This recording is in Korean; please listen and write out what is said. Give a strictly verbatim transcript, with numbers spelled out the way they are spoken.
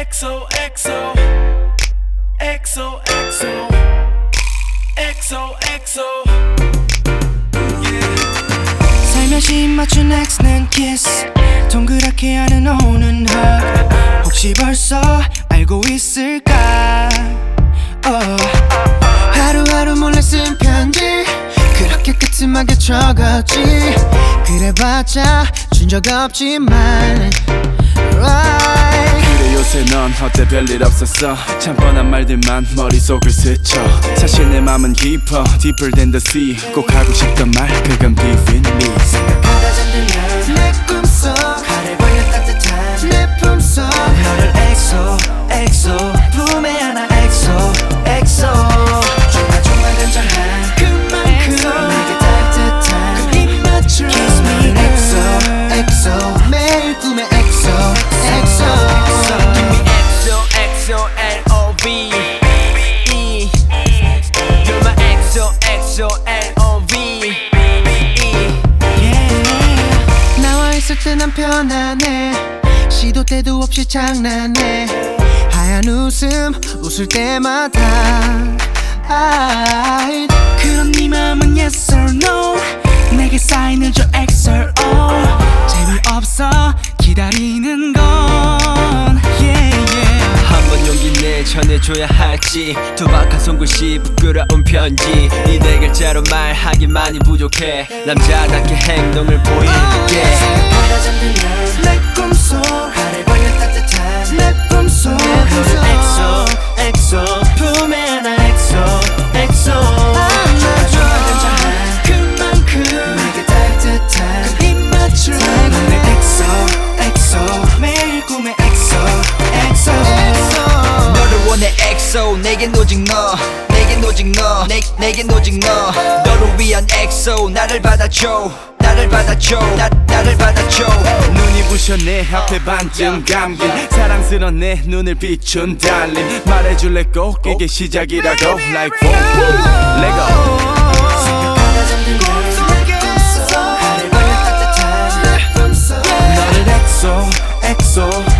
엑소 엑소 엑소 엑소 엑소 엑소 살며시 맞춘 X는 kiss 동그랗게 하는 오는 hug 혹시 벌써 알고 있을까 oh. 하루하루 몰래 쓴 편지 그렇게 끄트막에 적었지 그래봤자 준 적 없지만 right. 그래 요새 넌 어때 별일 없었어 참 뻔한 말들만 머릿속을 스쳐 사실 내 맘은 깊어 deeper than the sea 꼭 하고 싶던 말 그건 be with me 생각하다 잠들면 내 꿈속 가래 벌려 따뜻한 내 품속 너를 엑소 엑소 품에 안아 엑소 엑소 조마조마 간절한 그만큼 내게 따뜻한 그 입 맞춤 Kiss me 엑소 엑소 매일 꿈에 엑소 엑소 Give me 엑소 엑소 엘 오 비 E You're my 엑소 엑소 엘 오 비 나와 있을 때 난 편안해 시도 때도 없이 장난해 하얀 웃음 웃을 때마다 I 그런 네 맘은 yes or no 내게 사인을 줘 엑스 오 재미없어 기다리는 건 yeah, yeah. 한번 용기 내 전해줘야 할지 투박한 손글씨 부끄러운 편지 이 네 글자로 말하기만이 부족해 남자답게 행동을 보일게 생각하다 잠들면 내 꿈속 가래 벌려 따뜻한 내 품속 너를 엑소 엑소 품에 안아 엑소 엑소 안아줘 그만큼 내게 따뜻한 그 입맞춤 내 엑소 엑소 매일 꿈에 엑소 엑소 너를 원해 엑소 내겐 오직 너 내겐 오직 너 내, 내겐 오직 너 너를 위한 엑소 나를 받아줘 나를 받아줘 나, 나를 받아줘 눈이 부셔 내 앞에 반쯤 감긴 사랑스런 내 눈을 비춘 달림 말해줄래 꼭 이게 시작이라고 Like boom Let go 생각하다 잠들면 내 꿈속 가래 벌려 따뜻한 내 품속 너를 엑소 엑소